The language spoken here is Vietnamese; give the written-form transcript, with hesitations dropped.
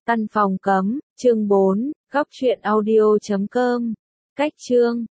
Căn phòng cấm, chương 4, góc truyện audio.com. Cách chương